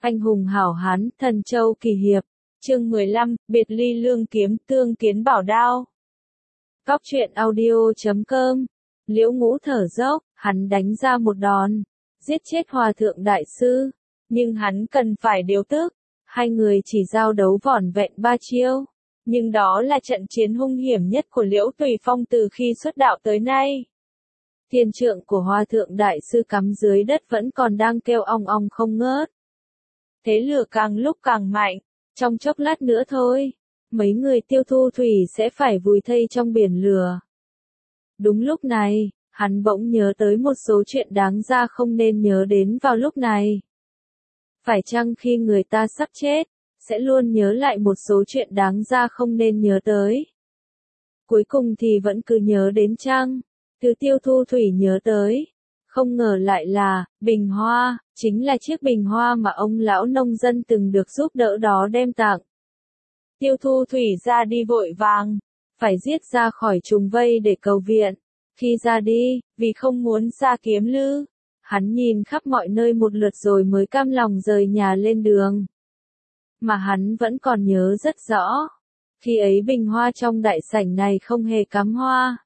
Anh hùng hảo hán, thần châu kỳ hiệp. Chương 15, biệt ly lương kiếm, tương kiến bảo đao. Góc truyện audio.com. Liễu Ngũ thở dốc, hắn đánh ra một đòn, giết chết hòa thượng đại sư, nhưng hắn cần phải điều tức. Hai người chỉ giao đấu vỏn vẹn 3 chiêu, nhưng đó là trận chiến hung hiểm nhất của Liễu Tùy Phong từ khi xuất đạo tới nay. Thiên trượng của hòa thượng đại sư cắm dưới đất vẫn còn đang kêu ong ong không ngớt. Thế lửa càng lúc càng mạnh, trong chốc lát nữa thôi, mấy người Tiêu Thu Thủy sẽ phải vùi thây trong biển lửa. Đúng lúc này, hắn bỗng nhớ tới một số chuyện đáng ra không nên nhớ đến vào lúc này. Phải chăng khi người ta sắp chết, sẽ luôn nhớ lại một số chuyện đáng ra không nên nhớ tới? Cuối cùng thì vẫn cứ nhớ đến chăng? Thứ Tiêu Thu Thủy nhớ tới, không ngờ lại là bình hoa, chính là chiếc bình hoa mà ông lão nông dân từng được giúp đỡ đó đem tặng. Tiêu Thu Thủy ra đi vội vàng, phải giết ra khỏi trùng vây để cầu viện. Khi ra đi, vì không muốn xa kiếm lư, hắn nhìn khắp mọi nơi một lượt rồi mới cam lòng rời nhà lên đường. Mà hắn vẫn còn nhớ rất rõ, khi ấy bình hoa trong đại sảnh này không hề cắm hoa.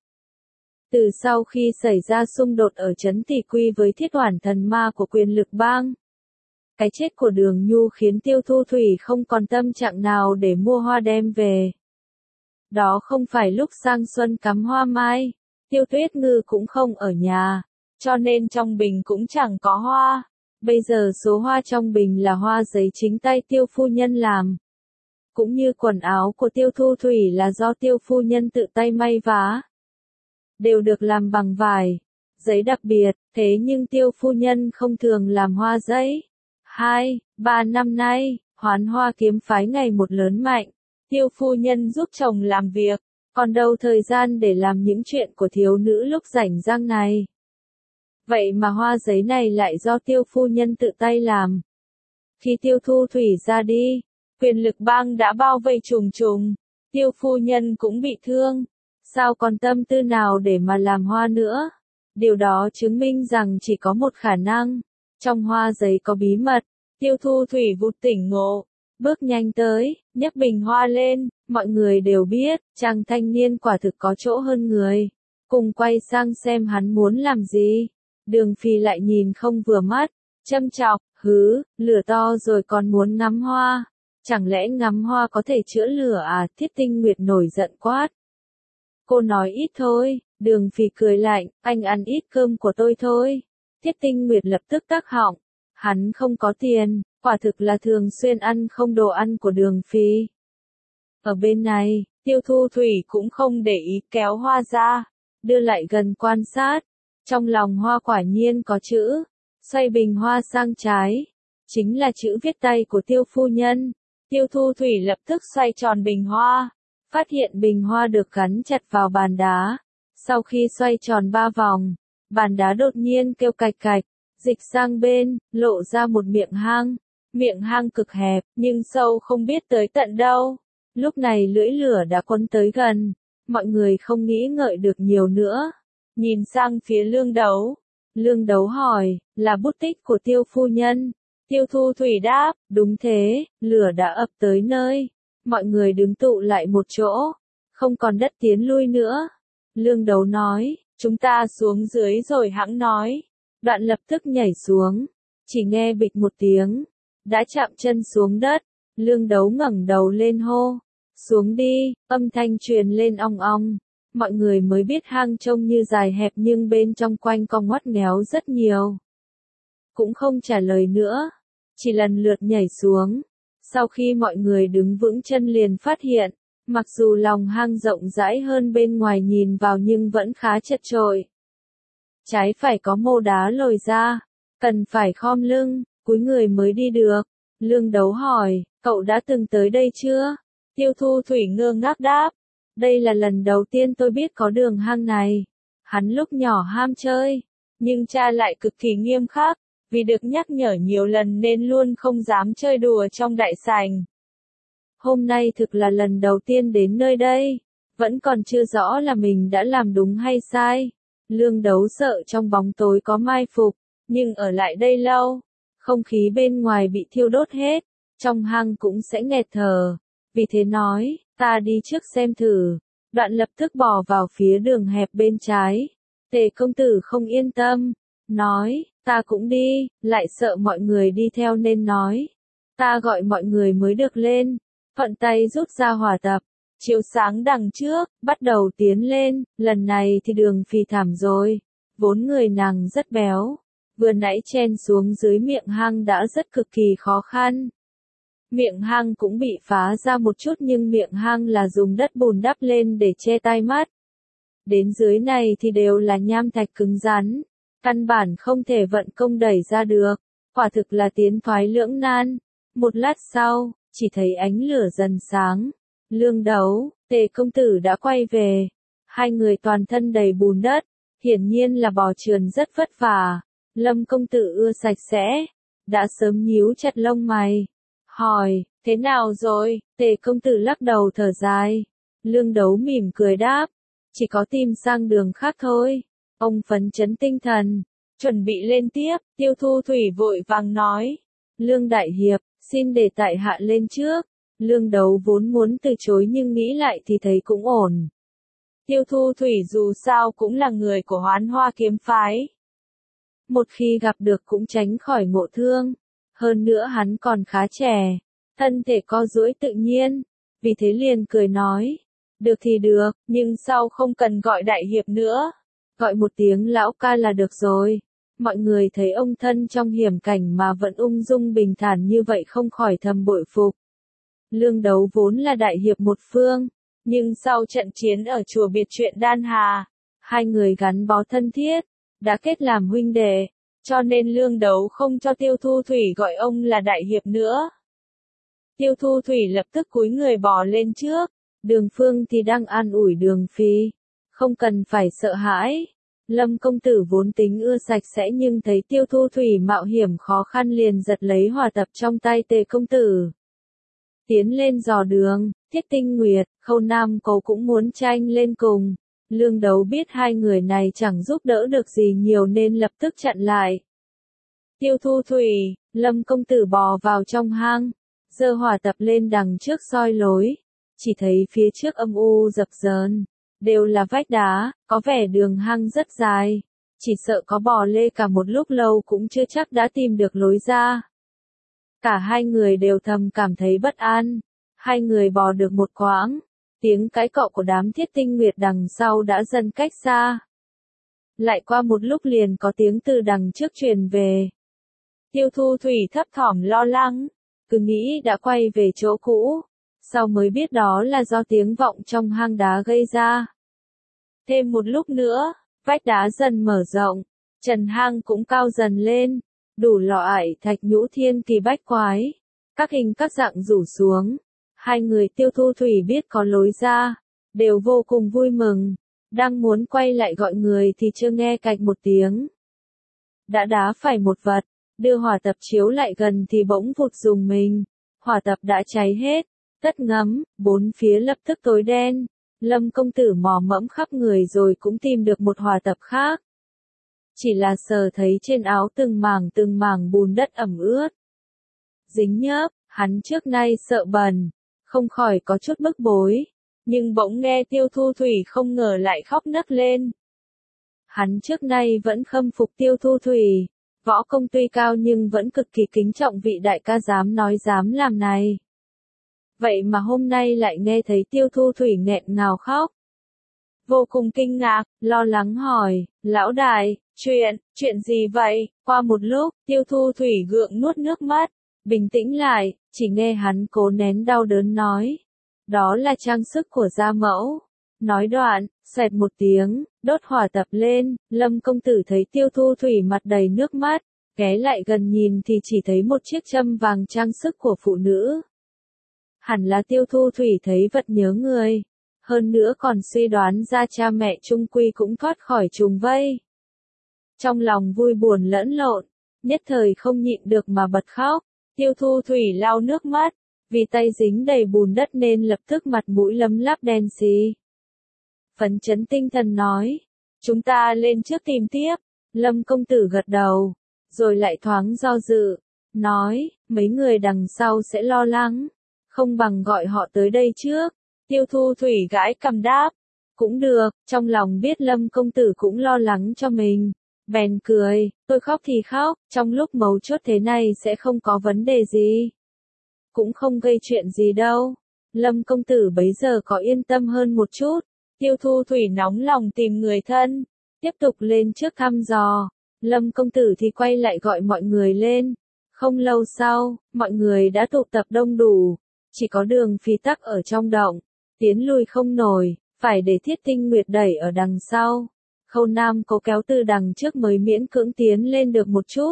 Từ sau khi xảy ra xung đột ở trấn Tỷ Quy với Thiết Oản thần ma của Quyền Lực Bang, cái chết của Đường Nhu khiến Tiêu Thu Thủy không còn tâm trạng nào để mua hoa đem về. Đó không phải lúc sang xuân cắm hoa mai, Tiêu Tuyết Ngư cũng không ở nhà, cho nên trong bình cũng chẳng có hoa. Bây giờ số hoa trong bình là hoa giấy chính tay Tiêu phu nhân làm. Cũng như quần áo của Tiêu Thu Thủy là do Tiêu phu nhân tự tay may vá. Đều được làm bằng vải, giấy đặc biệt, thế nhưng Tiêu phu nhân không thường làm hoa giấy. 2-3 năm nay, Hoán Hoa kiếm phái ngày một lớn mạnh, Tiêu phu nhân giúp chồng làm việc, còn đâu thời gian để làm những chuyện của thiếu nữ lúc rảnh rang này. Vậy mà hoa giấy này lại do Tiêu phu nhân tự tay làm. Khi Tiêu Thu Thủy ra đi, Quyền Lực Bang đã bao vây trùng trùng, Tiêu phu nhân cũng bị thương. Sao còn tâm tư nào để mà làm hoa nữa? Điều đó chứng minh rằng chỉ có một khả năng. Trong hoa giấy có bí mật. Tiêu Thu Thủy vụt tỉnh ngộ, bước nhanh tới, nhấc bình hoa lên. Mọi người đều biết, chàng thanh niên quả thực có chỗ hơn người. Cùng quay sang xem hắn muốn làm gì. Đường Phi lại nhìn không vừa mắt, châm chọc, lửa to rồi còn muốn ngắm hoa. Chẳng lẽ ngắm hoa có thể chữa lửa à? Thiết Tinh Nguyệt nổi giận quát. Cô nói ít thôi, Đường Phi cười lạnh, anh ăn ít cơm của tôi thôi. Thiết Tinh Nguyệt lập tức tắc họng, hắn không có tiền, quả thực là thường xuyên ăn không đồ ăn của Đường Phi. Ở bên này, Tiêu Thu Thủy cũng không để ý kéo hoa ra, đưa lại gần quan sát. Trong lòng hoa quả nhiên có chữ, xoay bình hoa sang trái, chính là chữ viết tay của Tiêu phu nhân. Tiêu Thu Thủy lập tức xoay tròn bình hoa. Phát hiện bình hoa được gắn chặt vào bàn đá. Sau khi xoay tròn 3 vòng, bàn đá đột nhiên kêu cạch cạch, dịch sang bên, lộ ra một miệng hang. Miệng hang cực hẹp, nhưng sâu không biết tới tận đâu. Lúc này lưỡi lửa đã quấn tới gần, mọi người không nghĩ ngợi được nhiều nữa. Nhìn sang phía Lương Đấu. Lương Đấu hỏi, là bút tích của Tiêu phu nhân? Tiêu Thu Thủy đáp, đúng thế, lửa đã ập tới nơi. Mọi người đứng tụ lại một chỗ, không còn đất tiến lui nữa. Lương Đấu nói, chúng ta xuống dưới rồi hẵng nói. Đoạn lập tức nhảy xuống, chỉ nghe bịch một tiếng, đã chạm chân xuống đất. Lương Đấu ngẩng đầu lên hô, xuống đi, âm thanh truyền lên ong ong. Mọi người mới biết hang trông như dài hẹp nhưng bên trong quanh co ngoắt nghéo rất nhiều. Cũng không trả lời nữa, chỉ lần lượt nhảy xuống. Sau khi mọi người đứng vững chân liền phát hiện, mặc dù lòng hang rộng rãi hơn bên ngoài nhìn vào nhưng vẫn khá chật chội. Trái phải có mô đá lồi ra, cần phải khom lưng, cúi người mới đi được. Lương Đấu hỏi, cậu đã từng tới đây chưa? Tiêu Thu Thủy ngơ ngác đáp, đây là lần đầu tiên tôi biết có đường hang này. Hắn lúc nhỏ ham chơi, nhưng cha lại cực kỳ nghiêm khắc. Vì được nhắc nhở nhiều lần nên luôn không dám chơi đùa trong đại sảnh. Hôm nay thực là lần đầu tiên đến nơi đây, vẫn còn chưa rõ là mình đã làm đúng hay sai. Lương Đấu sợ trong bóng tối có mai phục, nhưng ở lại đây lâu, không khí bên ngoài bị thiêu đốt hết, trong hang cũng sẽ nghẹt thở. Vì thế nói, ta đi trước xem thử. Đoạn lập tức bỏ vào phía đường hẹp bên trái. Tề công tử không yên tâm, nói, ta cũng đi, lại sợ mọi người đi theo nên nói, ta gọi mọi người mới được lên. Thuận tay rút ra hỏa tập, chiếu sáng đằng trước, bắt đầu tiến lên. Lần này thì đường phì thảm rồi, vốn người nàng rất béo, vừa nãy chen xuống dưới miệng hang đã rất cực kỳ khó khăn. Miệng hang cũng bị phá ra một chút nhưng miệng hang là dùng đất bùn đắp lên để che tai mắt. Đến dưới này thì đều là nham thạch cứng rắn, căn bản không thể vận công đẩy ra được, quả thực là tiến thoái lưỡng nan. Một lát sau, chỉ thấy ánh lửa dần sáng. Lương Đấu, Tề công tử đã quay về. Hai người toàn thân đầy bùn đất, hiển nhiên là bò trườn rất vất vả. Lâm công tử ưa sạch sẽ, đã sớm nhíu chặt lông mày. Hỏi, thế nào rồi? Tề công tử lắc đầu thở dài. Lương Đấu mỉm cười đáp, chỉ có tìm sang đường khác thôi. Ông phấn chấn tinh thần, chuẩn bị lên tiếp. Tiêu Thu Thủy vội vàng nói, Lương đại hiệp, xin để tại hạ lên trước. Lương Đấu vốn muốn từ chối nhưng nghĩ lại thì thấy cũng ổn. Tiêu Thu Thủy dù sao cũng là người của Hoán Hoa kiếm phái. Một khi gặp được cũng tránh khỏi ngộ thương. Hơn nữa hắn còn khá trẻ, thân thể co duỗi tự nhiên. Vì thế liền cười nói, được thì được, nhưng sau không cần gọi đại hiệp nữa. Gọi một tiếng lão ca là được rồi. Mọi người thấy ông thân trong hiểm cảnh mà vẫn ung dung bình thản như vậy không khỏi thầm bội phục. Lương Đấu vốn là đại hiệp một phương, nhưng sau trận chiến ở chùa Biệt Truyện Đan Hà, hai người gắn bó thân thiết, đã kết làm huynh đệ, cho nên Lương Đấu không cho Tiêu Thu Thủy gọi ông là đại hiệp nữa. Tiêu Thu Thủy lập tức cúi người bò lên trước, Đường Phương thì đang an ủi Đường Phi, không cần phải sợ hãi. Lâm công tử vốn tính ưa sạch sẽ nhưng thấy Tiêu Thu Thủy mạo hiểm khó khăn liền giật lấy hỏa tập trong tay Tề công tử. Tiến lên dò đường, Thiết Tinh Nguyệt, Khâu Nam Cầu cũng muốn tranh lên cùng. Lương Đấu biết hai người này chẳng giúp đỡ được gì nhiều nên lập tức chặn lại. Tiêu Thu Thủy, Lâm công tử bò vào trong hang, giơ hỏa tập lên đằng trước soi lối. Chỉ thấy phía trước âm u dập dờn, đều là vách đá, có vẻ đường hang rất dài. Chỉ sợ có bò lê cả một lúc lâu cũng chưa chắc đã tìm được lối ra. Cả hai người đều thầm cảm thấy bất an. Hai người bò được một quãng, tiếng cãi cọ của đám Thiết Tinh Nguyệt đằng sau đã dần cách xa. Lại qua một lúc liền có tiếng từ đằng trước truyền về. Tiêu Thu Thủy thấp thỏm lo lắng, cứ nghĩ đã quay về chỗ cũ, sau mới biết đó là do tiếng vọng trong hang đá gây ra. Thêm một lúc nữa, vách đá dần mở rộng, trần hang cũng cao dần lên, đủ loại thạch nhũ thiên kỳ bách quái, các hình các dạng rủ xuống. Hai người Tiêu Thu Thủy biết có lối ra, đều vô cùng vui mừng, đang muốn quay lại gọi người thì chưa nghe cạch một tiếng. Đã đá phải một vật, đưa hỏa tập chiếu lại gần thì bỗng vụt dùng mình, hỏa tập đã cháy hết, tất ngấm, bốn phía lập tức tối đen. Lâm công tử mò mẫm khắp người rồi cũng tìm được một hỏa tập khác. Chỉ là sờ thấy trên áo từng mảng bùn đất ẩm ướt, dính nhớp, hắn trước nay sợ bẩn, không khỏi có chút bức bối, nhưng bỗng nghe Tiêu Thu Thủy không ngờ lại khóc nấc lên. Hắn trước nay vẫn khâm phục Tiêu Thu Thủy, võ công tuy cao nhưng vẫn cực kỳ kính trọng vị đại ca dám nói dám làm này. Vậy mà hôm nay lại nghe thấy Tiêu Thu Thủy nghẹn ngào khóc. Vô cùng kinh ngạc, lo lắng hỏi, lão đại, chuyện gì vậy? Qua một lúc, Tiêu Thu Thủy gượng nuốt nước mắt, bình tĩnh lại, chỉ nghe hắn cố nén đau đớn nói. Đó là trang sức của gia mẫu. Nói đoạn, xoẹt một tiếng, đốt hỏa tập lên, Lâm công tử thấy Tiêu Thu Thủy mặt đầy nước mắt, ghé lại gần nhìn thì chỉ thấy một chiếc châm vàng trang sức của phụ nữ. Hẳn là Tiêu Thu Thủy thấy vật nhớ người, hơn nữa còn suy đoán ra cha mẹ chung quy cũng thoát khỏi trùng vây. Trong lòng vui buồn lẫn lộn, nhất thời không nhịn được mà bật khóc. Tiêu Thu Thủy lau nước mắt, vì tay dính đầy bùn đất nên lập tức mặt mũi lấm láp đen xì. Phấn chấn tinh thần nói, chúng ta lên trước tìm tiếp. Lâm công tử gật đầu, rồi lại thoáng do dự, nói, mấy người đằng sau sẽ lo lắng, không bằng gọi họ tới đây trước. Tiêu Thu Thủy gãi cằm đáp, cũng được, trong lòng biết Lâm công tử cũng lo lắng cho mình. Bèn cười, tôi khóc thì khóc, trong lúc mấu chốt thế này sẽ không có vấn đề gì. Cũng không gây chuyện gì đâu. Lâm công tử bấy giờ có yên tâm hơn một chút. Tiêu Thu Thủy nóng lòng tìm người thân, tiếp tục lên trước thăm dò. Lâm công tử thì quay lại gọi mọi người lên. Không lâu sau, mọi người đã tụ tập đông đủ. Chỉ có Đường Phi tắc ở trong động, tiến lui không nổi, phải để Thiết Tinh Nguyệt đẩy ở đằng sau. Khâu Nam cố kéo từ đằng trước mới miễn cưỡng tiến lên được một chút.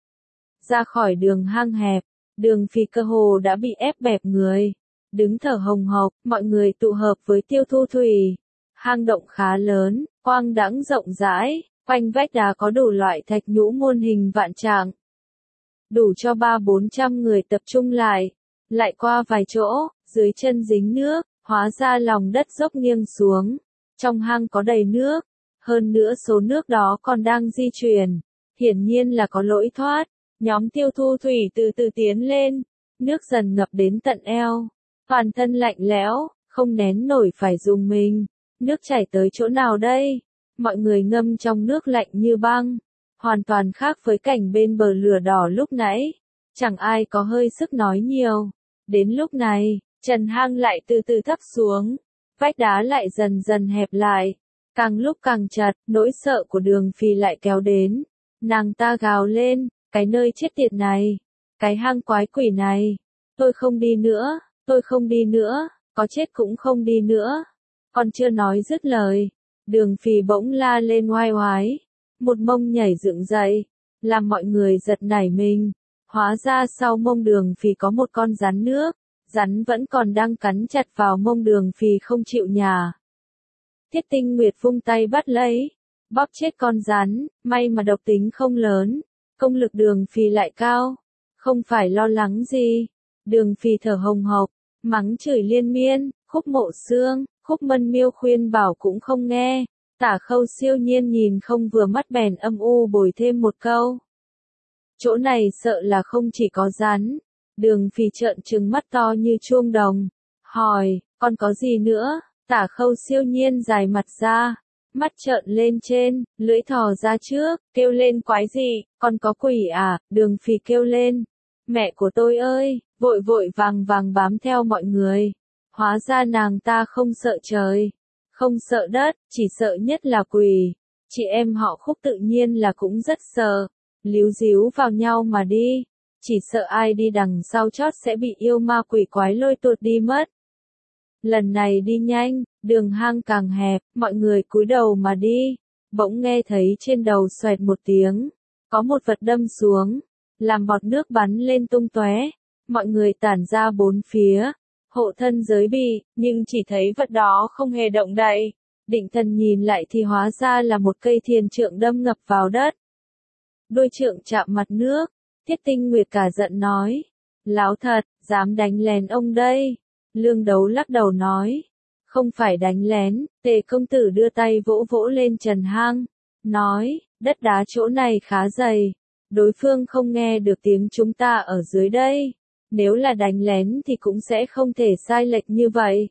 Ra khỏi đường hang hẹp, Đường Phi cơ hồ đã bị ép bẹp người. Đứng thở hồng hộc, mọi người tụ hợp với Tiêu Thu Thủy. Hang động khá lớn, quang đãng rộng rãi, quanh vách đá có đủ loại thạch nhũ muôn hình vạn trạng. Đủ cho 300-400 người tập trung lại. Lại qua vài chỗ, dưới chân dính nước, hóa ra lòng đất dốc nghiêng xuống. Trong hang có đầy nước, hơn nữa số nước đó còn đang di chuyển. Hiển nhiên là có lỗi thoát. Nhóm Tiêu Thu Thủy từ từ tiến lên, nước dần ngập đến tận eo. Toàn thân lạnh lẽo, không nén nổi phải dùng mình. Nước chảy tới chỗ nào đây? Mọi người ngâm trong nước lạnh như băng. Hoàn toàn khác với cảnh bên bờ lửa đỏ lúc nãy. Chẳng ai có hơi sức nói nhiều. Đến lúc này, trần hang lại từ từ thấp xuống. Vách đá lại dần dần hẹp lại. Càng lúc càng chặt, nỗi sợ của Đường Phi lại kéo đến. Nàng ta gào lên, cái nơi chết tiệt này. Cái hang quái quỷ này. Tôi không đi nữa, tôi không đi nữa, có chết cũng không đi nữa. Còn chưa nói dứt lời. Đường Phi bỗng la lên oai oái. Một mông nhảy dựng dậy, làm mọi người giật nảy mình. Hóa ra sau mông Đường Phi có một con rắn nước. Rắn vẫn còn đang cắn chặt vào mông Đường Phi không chịu nhả. Thiết Tinh Nguyệt vung tay bắt lấy, bóp chết con rắn, may mà độc tính không lớn, công lực Đường Phi lại cao, không phải lo lắng gì. Đường Phi thở hồng hộc, mắng chửi liên miên, Khúc Mộ Xương, Khúc Mân Miêu khuyên bảo cũng không nghe. Tả Khâu siêu nhiên nhìn không vừa mắt bèn âm u bồi thêm một câu. Chỗ này sợ là không chỉ có rắn. Đường Phi trợn trừng mắt to như chuông đồng, hỏi, còn có gì nữa? Tả Khâu siêu nhiên dài mặt ra, mắt trợn lên trên, lưỡi thò ra trước, kêu lên quái gì, còn có quỷ à? Đường Phi kêu lên, mẹ của tôi ơi, vội vội vàng vàng bám theo mọi người. Hóa ra nàng ta không sợ trời, không sợ đất, chỉ sợ nhất là quỷ. Chị em họ Khúc tự nhiên là cũng rất sợ, líu díu vào nhau mà đi. Chỉ sợ ai đi đằng sau chót sẽ bị yêu ma quỷ quái lôi tuột đi mất. Lần này đi nhanh, đường hang càng hẹp, mọi người cúi đầu mà đi. Bỗng nghe thấy trên đầu xoẹt một tiếng, có một vật đâm xuống, làm bọt nước bắn lên tung tóe. Mọi người tản ra bốn phía, hộ thân giới bị, nhưng chỉ thấy vật đó không hề động đậy. Định thần nhìn lại thì hóa ra là một cây thiền trượng đâm ngập vào đất. Đôi trượng chạm mặt nước. Thiết Tinh Nguyệt cả giận nói, láo thật, dám đánh lén ông đây. Lương Đấu lắc đầu nói, không phải đánh lén. Tề công tử đưa tay vỗ vỗ lên trần hang, nói, đất đá chỗ này khá dày, đối phương không nghe được tiếng chúng ta ở dưới đây. Nếu là đánh lén thì cũng sẽ không thể sai lệch như vậy.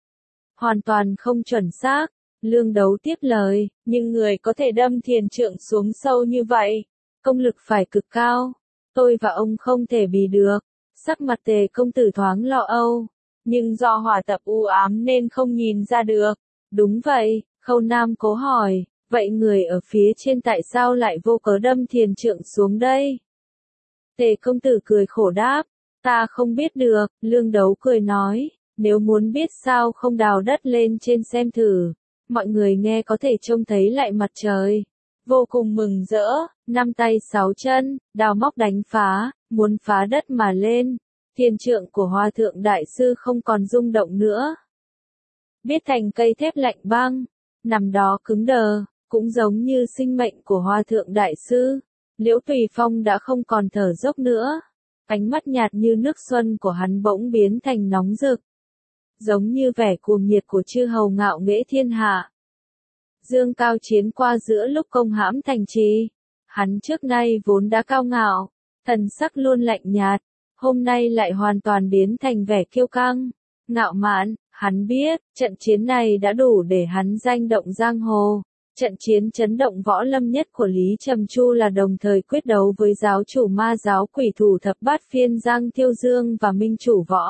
Hoàn toàn không chuẩn xác. Lương Đấu tiếp lời, nhưng người có thể đâm thiền trượng xuống sâu như vậy, công lực phải cực cao. Tôi và ông không thể bì được. Sắc mặt Tề công tử thoáng lo âu, nhưng do hỏa tập u ám nên không nhìn ra được. Đúng vậy, Khâu Nam cố hỏi, vậy người ở phía trên tại sao lại vô cớ đâm thiền trượng xuống đây? Tề công tử cười khổ đáp, ta không biết được. Lương Đấu cười nói, nếu muốn biết sao không đào đất lên trên xem thử. Mọi người nghe có thể trông thấy lại mặt trời. Vô cùng mừng rỡ, 5 tay 6 chân, đào móc đánh phá, muốn phá đất mà lên. Thiền trượng của Hòa thượng đại sư không còn rung động nữa. Biết thành cây thép lạnh băng, nằm đó cứng đờ, cũng giống như sinh mệnh của Hòa thượng đại sư. Liễu Tùy Phong đã không còn thở dốc nữa. Ánh mắt nhạt như nước xuân của hắn bỗng biến thành nóng rực. Giống như vẻ cuồng nhiệt của chư hầu ngạo nghễ thiên hạ. Dương cao chiến qua giữa lúc công hãm thành trì. Hắn trước nay vốn đã cao ngạo, thần sắc luôn lạnh nhạt, hôm nay lại hoàn toàn biến thành vẻ kiêu căng, ngạo mạn. Hắn biết, trận chiến này đã đủ để hắn danh động giang hồ. Trận chiến chấn động võ lâm nhất của Lý Trầm Chu là đồng thời quyết đấu với giáo chủ ma giáo quỷ thủ thập bát phiên Giang Thiêu Dương và minh chủ võ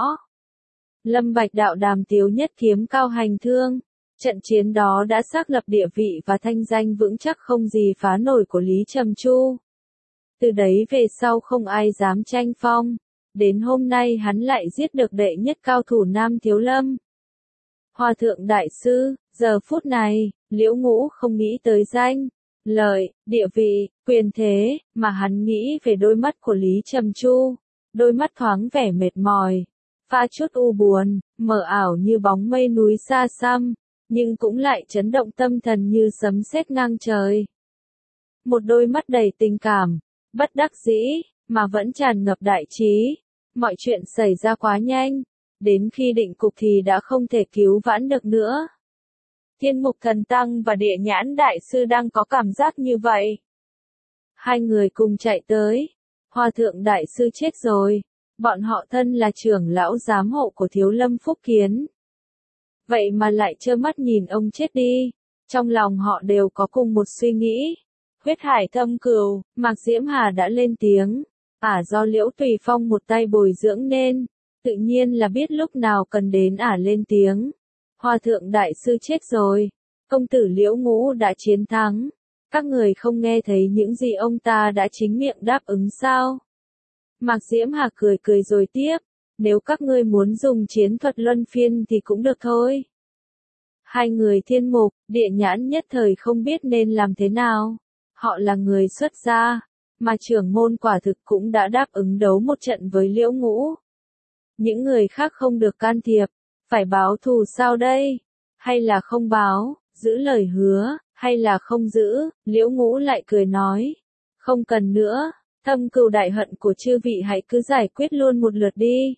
lâm Bạch đạo Đàm Tiếu nhất kiếm Cao Hành Thương. Trận chiến đó đã xác lập địa vị và thanh danh vững chắc không gì phá nổi của Lý Trầm Chu. Từ đấy về sau không ai dám tranh phong. Đến hôm nay hắn lại giết được đệ nhất cao thủ Nam Thiếu Lâm. Hòa thượng đại sư, giờ phút này, Liễu Ngũ không nghĩ tới danh, lợi, địa vị, quyền thế, mà hắn nghĩ về đôi mắt của Lý Trầm Chu. Đôi mắt thoáng vẻ mệt mỏi, pha chút u buồn, mờ ảo như bóng mây núi xa xăm, nhưng cũng lại chấn động tâm thần như sấm sét ngang trời. Một đôi mắt đầy tình cảm, bất đắc dĩ, mà vẫn tràn ngập đại trí. Mọi chuyện xảy ra quá nhanh, đến khi định cục thì đã không thể cứu vãn được nữa. Thiên Mục Thần Tăng và Địa Nhãn Đại Sư đang có cảm giác như vậy. Hai người cùng chạy tới. Hòa thượng Đại Sư chết rồi. Bọn họ thân là trưởng lão giám hộ của Thiếu Lâm Phúc Kiến. Vậy mà lại trơ mắt nhìn ông chết đi. Trong lòng họ đều có cùng một suy nghĩ. Huyết hải thâm cừu, Mạc Diễm Hà đã lên tiếng. Do Liễu Tùy Phong một tay bồi dưỡng nên, tự nhiên là biết lúc nào cần đến lên tiếng. Hòa thượng đại sư chết rồi, công tử Liễu Ngũ đã chiến thắng. Các người không nghe thấy những gì ông ta đã chính miệng đáp ứng sao? Mạc Diễm Hà cười cười rồi tiếp, nếu các ngươi muốn dùng chiến thuật luân phiên thì cũng được thôi. Hai người Thiên Mục, Địa Nhãn nhất thời không biết nên làm thế nào. Họ là người xuất gia, mà trưởng môn quả thực cũng đã đáp ứng đấu một trận với Liễu Ngũ. Những người khác không được can thiệp, phải báo thù sao đây? Hay là không báo, giữ lời hứa, hay là không giữ? Liễu Ngũ lại cười nói, không cần nữa, thâm cừu đại hận của chư vị hãy cứ giải quyết luôn một lượt đi.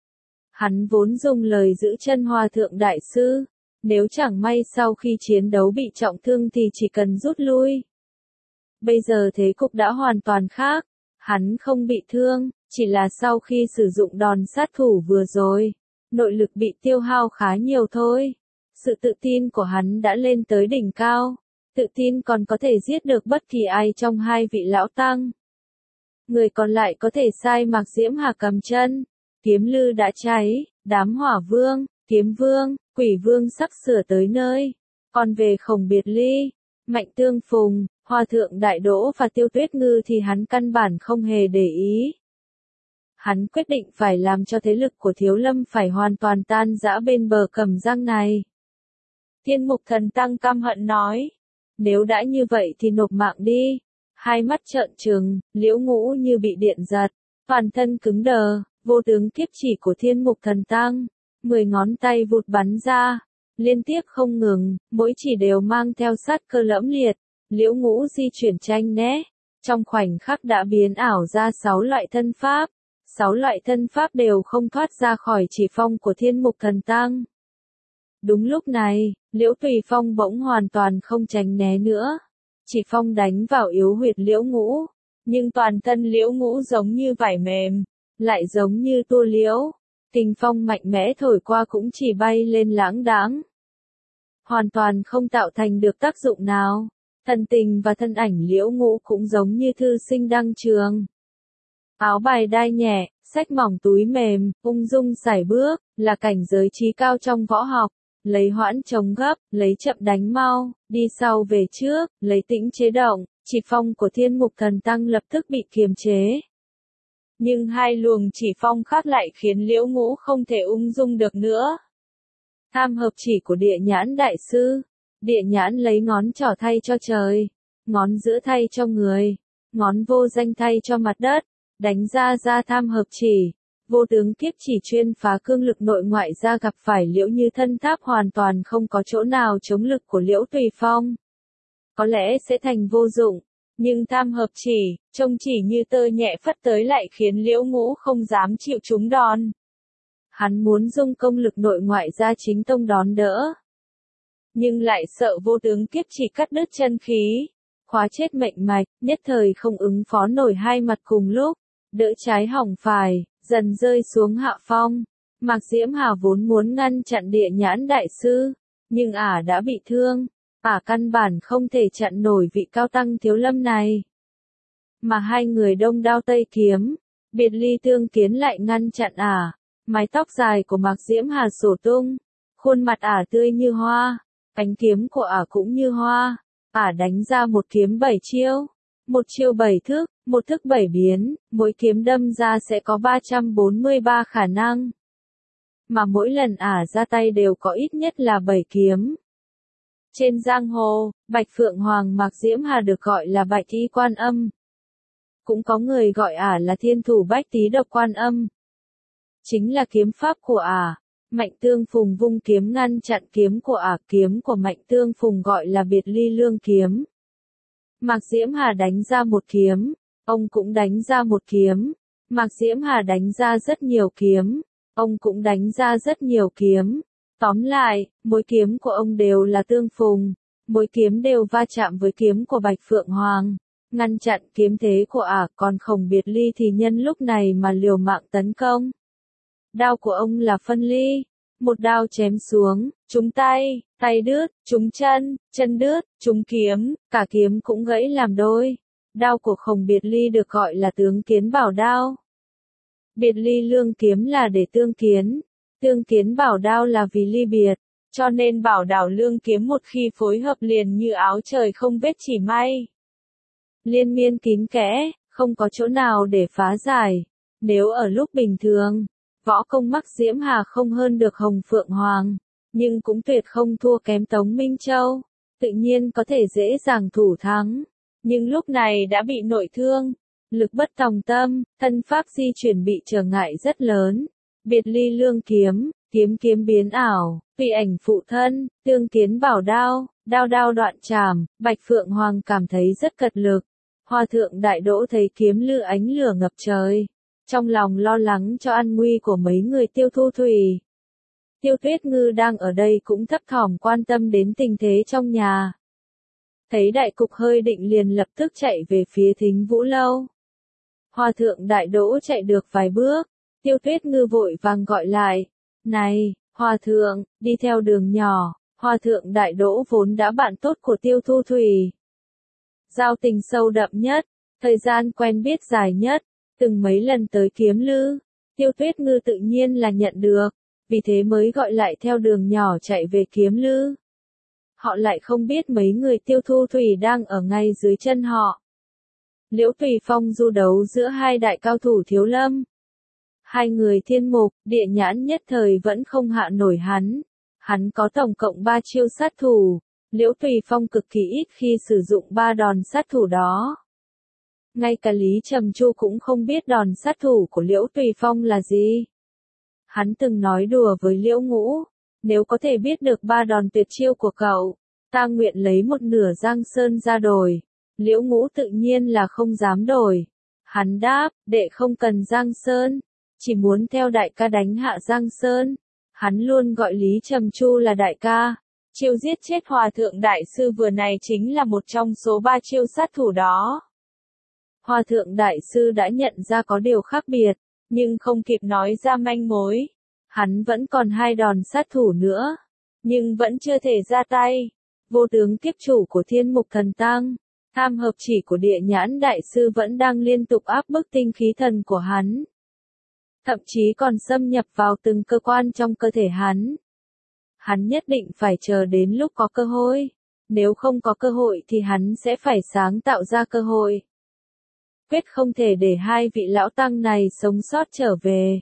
Hắn vốn dùng lời giữ chân Hòa thượng đại sư, nếu chẳng may sau khi chiến đấu bị trọng thương thì chỉ cần rút lui. Bây giờ thế cục đã hoàn toàn khác, hắn không bị thương, chỉ là sau khi sử dụng đòn sát thủ vừa rồi, nội lực bị tiêu hao khá nhiều thôi. Sự tự tin của hắn đã lên tới đỉnh cao, tự tin còn có thể giết được bất kỳ ai trong hai vị lão tăng. Người còn lại có thể sai Mạc Diễm Hà cầm chân, kiếm lư đã cháy, đám hỏa vương, kiếm vương, quỷ vương sắp sửa tới nơi. Còn về Khổng Biệt Ly, Mạnh Tương Phùng, Hòa thượng Đại Đỗ và Tiêu Tuyết Ngư thì hắn căn bản không hề để ý. Hắn quyết định phải làm cho thế lực của Thiếu Lâm phải hoàn toàn tan rã bên bờ Cẩm Giang này. Thiên Mục Thần Tăng căm hận nói, nếu đã như vậy thì nộp mạng đi. Hai mắt trợn trừng, Liễu Ngũ như bị điện giật, toàn thân cứng đờ, vô tướng kiếp chỉ của Thiên Mục Thần Tăng, 10 ngón tay vụt bắn ra, liên tiếp không ngừng, mỗi chỉ đều mang theo sát cơ lẫm liệt. Liễu Ngũ di chuyển tranh né, trong khoảnh khắc đã biến ảo ra 6 loại thân pháp. 6 loại thân pháp đều không thoát ra khỏi chỉ phong của Thiên Mục Thần Tăng. Đúng lúc này, Liễu Tùy Phong bỗng hoàn toàn không tránh né nữa. Chỉ phong đánh vào yếu huyệt Liễu Ngũ, nhưng toàn thân Liễu Ngũ giống như vải mềm, lại giống như tua liễu. Kình phong mạnh mẽ thổi qua cũng chỉ bay lên lãng đãng, hoàn toàn không tạo thành được tác dụng nào. Thần tình và thân ảnh Liễu Ngũ cũng giống như thư sinh đăng trường. Áo bài đai nhẹ, xách mỏng túi mềm, ung dung sải bước, là cảnh giới trí cao trong võ học. Lấy hoãn chống gấp, lấy chậm đánh mau, đi sau về trước, lấy tĩnh chế động, chỉ phong của Thiên Mục Thần Tăng lập tức bị kiềm chế. Nhưng hai luồng chỉ phong khác lại khiến Liễu Ngũ không thể ung dung được nữa. Tham hợp chỉ của Địa Nhãn Đại Sư. Địa Nhãn lấy ngón trỏ thay cho trời, ngón giữa thay cho người, ngón vô danh thay cho mặt đất, đánh ra tham hợp chỉ. Vô tướng kiếp chỉ chuyên phá cương lực nội ngoại ra gặp phải Liễu Như Thân Tháp hoàn toàn không có chỗ nào chống lực của Liễu Tùy Phong. Có lẽ sẽ thành vô dụng, nhưng tham hợp chỉ, trông chỉ như tơ nhẹ phất tới lại khiến Liễu Ngũ không dám chịu trúng đòn. Hắn muốn dung công lực nội ngoại ra chính tông đón đỡ, nhưng lại sợ vô tướng kiếp chỉ cắt đứt chân khí, khóa chết mệnh mạch, nhất thời không ứng phó nổi hai mặt cùng lúc. đỡ trái hỏng phải, dần rơi xuống hạ phong. Mạc Diễm Hà vốn muốn ngăn chặn Địa Nhãn đại sư, nhưng đã bị thương, căn bản không thể chặn nổi vị cao tăng thiếu lâm này. Mà hai người đông đao tây kiếm, biệt ly tương kiến lại ngăn chặn mái tóc dài của Mạc Diễm Hà sổ tung, khuôn mặt tươi như hoa, cánh kiếm của cũng như hoa, đánh ra một kiếm 7 chiêu, một chiêu 7 thức, một thức 7 biến, mỗi kiếm đâm ra sẽ có 343 khả năng. Mà mỗi lần ra tay đều có ít nhất là 7 kiếm. Trên giang hồ, Bạch Phượng Hoàng Mạc Diễm Hà được gọi là Bạch Y Quan Âm. Cũng có người gọi là Thiên Thủ Bách Tý Độc Quan Âm. Chính là kiếm pháp của Mạnh Tương Phùng vung kiếm ngăn chặn kiếm của Mạnh Tương Phùng gọi là Biệt Ly Lương kiếm. Mạc Diễm Hà đánh ra một kiếm, ông cũng đánh ra một kiếm. Mạc Diễm Hà đánh ra rất nhiều kiếm, ông cũng đánh ra rất nhiều kiếm. Tóm lại, mỗi kiếm của ông đều là tương phùng, mỗi kiếm đều va chạm với kiếm của Bạch Phượng Hoàng, ngăn chặn kiếm thế của còn Khổng Biệt Ly thì nhân lúc này mà liều mạng tấn công. Đao của ông là phân ly, một đao chém xuống, trúng tay, tay đứt, trúng chân, chân đứt, trúng kiếm, cả kiếm cũng gãy làm đôi. Đao của Khổng Biệt Ly được gọi là tướng kiến bảo đao. Biệt ly lương kiếm là để tương kiến. Tương kiến bảo đao là vì ly biệt, cho nên bảo đảo lương kiếm một khi phối hợp liền như áo trời không vết chỉ may. Liên miên kín kẽ, không có chỗ nào để phá giải. Nếu ở lúc bình thường, võ công Mạc Diễm Hà không hơn được Hồng Phượng Hoàng, nhưng cũng tuyệt không thua kém Tống Minh Châu, tự nhiên có thể dễ dàng thủ thắng. Nhưng lúc này đã bị nội thương, lực bất tòng tâm, thân pháp di chuyển bị trở ngại rất lớn. Biệt ly lương kiếm, kiếm biến ảo, tùy ảnh phụ thân, tương kiến bảo đao, đao đoạn chảm, Bạch Phượng Hoàng cảm thấy rất cật lực. Hòa thượng Đại Đỗ thấy kiếm lư ánh lửa ngập trời, trong lòng lo lắng cho an nguy của mấy người Tiêu Thu Thủy. Tiêu Tuyết Ngư đang ở đây cũng thấp thỏm quan tâm đến tình thế trong nhà. Thấy đại cục hơi định liền lập tức chạy về phía Thính Vũ Lâu. Hòa thượng Đại Đỗ chạy được vài bước, Tiêu Tuyết Ngư vội vàng gọi lại, này, Hòa thượng, đi theo đường nhỏ. Hòa thượng Đại Đỗ vốn đã bạn tốt của Tiêu Thu Thủy. Giao tình sâu đậm nhất, thời gian quen biết dài nhất, từng mấy lần tới kiếm lư, Tiêu Tuyết Ngư tự nhiên là nhận được, vì thế mới gọi lại theo đường nhỏ chạy về kiếm lư. Họ lại không biết mấy người Tiêu Thu Thủy đang ở ngay dưới chân họ. Liễu Tùy Phong du đấu giữa hai đại cao thủ thiếu lâm. Hai người Thiên Mục, Địa Nhãn nhất thời vẫn không hạ nổi hắn. Hắn có tổng cộng 3 chiêu sát thủ. Liễu Tùy Phong cực kỳ ít khi sử dụng 3 đòn sát thủ đó. Ngay cả Lý Trầm Chu cũng không biết đòn sát thủ của Liễu Tùy Phong là gì. Hắn từng nói đùa với Liễu Ngũ, nếu có thể biết được 3 đòn tuyệt chiêu của cậu, ta nguyện lấy một nửa Giang Sơn ra đổi. Liễu Ngũ tự nhiên là không dám đổi. Hắn đáp, đệ không cần Giang Sơn, chỉ muốn theo đại ca đánh hạ Giang Sơn. Hắn luôn gọi Lý Trầm Chu là đại ca. Chiêu giết chết Hòa thượng Đại Sư vừa này chính là một trong số 3 chiêu sát thủ đó. Hòa thượng Đại Sư đã nhận ra có điều khác biệt, nhưng không kịp nói ra manh mối. Hắn vẫn còn 2 đòn sát thủ nữa, nhưng vẫn chưa thể ra tay. Vô tướng kiếp chủ của Thiên Mục Thần Tăng, tham hợp chỉ của Địa Nhãn Đại Sư vẫn đang liên tục áp bức tinh khí thần của hắn. Thậm chí còn xâm nhập vào từng cơ quan trong cơ thể hắn. Hắn nhất định phải chờ đến lúc có cơ hội. Nếu không có cơ hội thì hắn sẽ phải sáng tạo ra cơ hội. Quyết không thể để 2 vị lão tăng này sống sót trở về.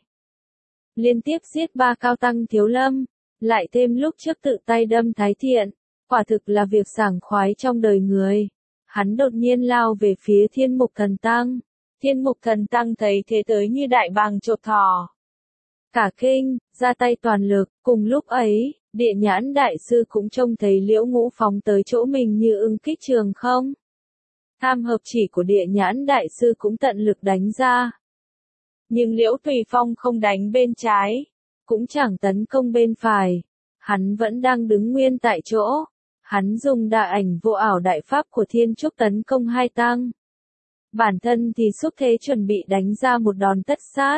Liên tiếp giết 3 cao tăng thiếu lâm, lại thêm lúc trước tự tay đâm Thái Thiện, quả thực là việc sảng khoái trong đời người. Hắn đột nhiên lao về phía Thiên Mục Thần Tăng. Thiên Mục Thần Tăng thấy thế tới như đại bàng chộp thỏ. Cả kinh, ra tay toàn lực, cùng lúc ấy, Địa Nhãn Đại Sư cũng trông thấy Liễu Ngũ phóng tới chỗ mình như ưng kích trường không. Tham hợp chỉ của Địa Nhãn Đại Sư cũng tận lực đánh ra. Nhưng Liễu Tùy Phong không đánh bên trái, cũng chẳng tấn công bên phải. Hắn vẫn đang đứng nguyên tại chỗ. Hắn dùng đà ảnh vô ảo đại pháp của Thiên Trúc tấn công 2 tăng. bản thân thì xúc thế chuẩn bị đánh ra một đòn tất sát.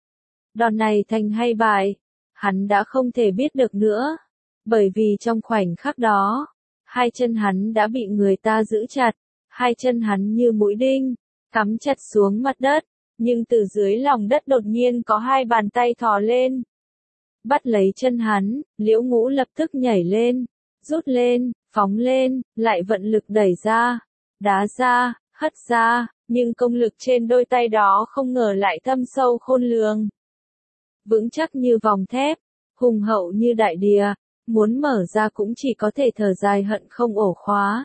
Đòn này thành hay bại, hắn đã không thể biết được nữa, bởi vì trong khoảnh khắc đó, hai chân hắn đã bị người ta giữ chặt, hai chân hắn như mũi đinh, cắm chặt xuống mặt đất, nhưng từ dưới lòng đất đột nhiên có hai bàn tay thò lên. Bắt lấy chân hắn, Liễu Ngũ lập tức nhảy lên, rút lên, phóng lên, lại vận lực đẩy ra, đá ra, hất ra, nhưng công lực trên đôi tay đó không ngờ lại thâm sâu khôn lường. Vững chắc như vòng thép, hùng hậu như đại địa, muốn mở ra cũng chỉ có thể thở dài hận không ổ khóa.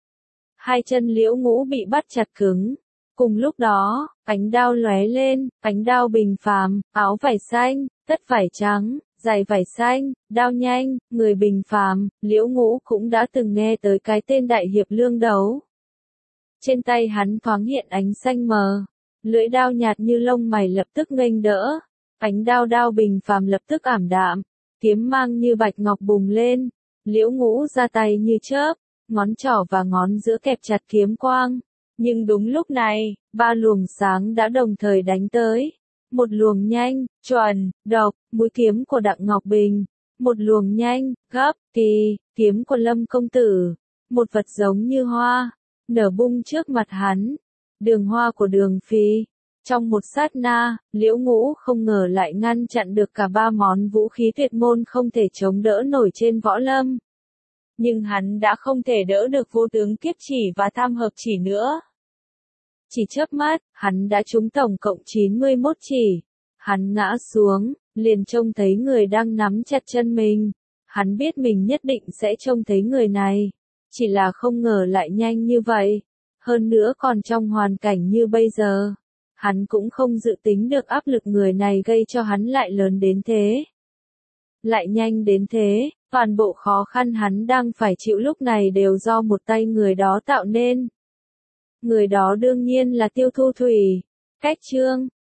Hai chân Liễu Ngũ bị bắt chặt cứng. Cùng lúc đó, ánh đao lóe lên, ánh đao bình phàm, áo vải xanh, tất vải trắng, giày vải xanh, đao nhanh, người bình phàm, Liễu Ngũ cũng đã từng nghe tới cái tên đại hiệp lương đấu. Trên tay hắn thoáng hiện ánh xanh mờ, lưỡi đao nhạt như lông mày lập tức nghênh đỡ, ánh đao bình phàm lập tức ảm đạm, kiếm mang như bạch ngọc bùng lên, Liễu Ngũ ra tay như chớp, ngón trỏ và ngón giữa kẹp chặt kiếm quang. Nhưng đúng lúc này, ba luồng sáng đã đồng thời đánh tới. Một luồng nhanh, chuẩn, độc, mũi kiếm của Đặng Ngọc Bình. Một luồng nhanh, gấp, kỳ, kiếm của Lâm Công Tử. Một vật giống như hoa, nở bung trước mặt hắn. Đường hoa của Đường Phi. Trong một sát na, Liễu Ngũ không ngờ lại ngăn chặn được cả ba món vũ khí tuyệt môn không thể chống đỡ nổi trên võ lâm. Nhưng hắn đã không thể đỡ được vô tướng kiếp chỉ và tham hợp chỉ nữa. Chỉ chớp mắt, hắn đã trúng tổng cộng 91 chỉ. Hắn ngã xuống, liền trông thấy người đang nắm chặt chân mình. Hắn biết mình nhất định sẽ trông thấy người này. Chỉ là không ngờ lại nhanh như vậy. Hơn nữa còn trong hoàn cảnh như bây giờ. Hắn cũng không dự tính được áp lực người này gây cho hắn lại lớn đến thế. Lại nhanh đến thế, toàn bộ khó khăn hắn đang phải chịu lúc này đều do một tay người đó tạo nên. Người đó đương nhiên là Tiêu Thu Thủy. Cách chương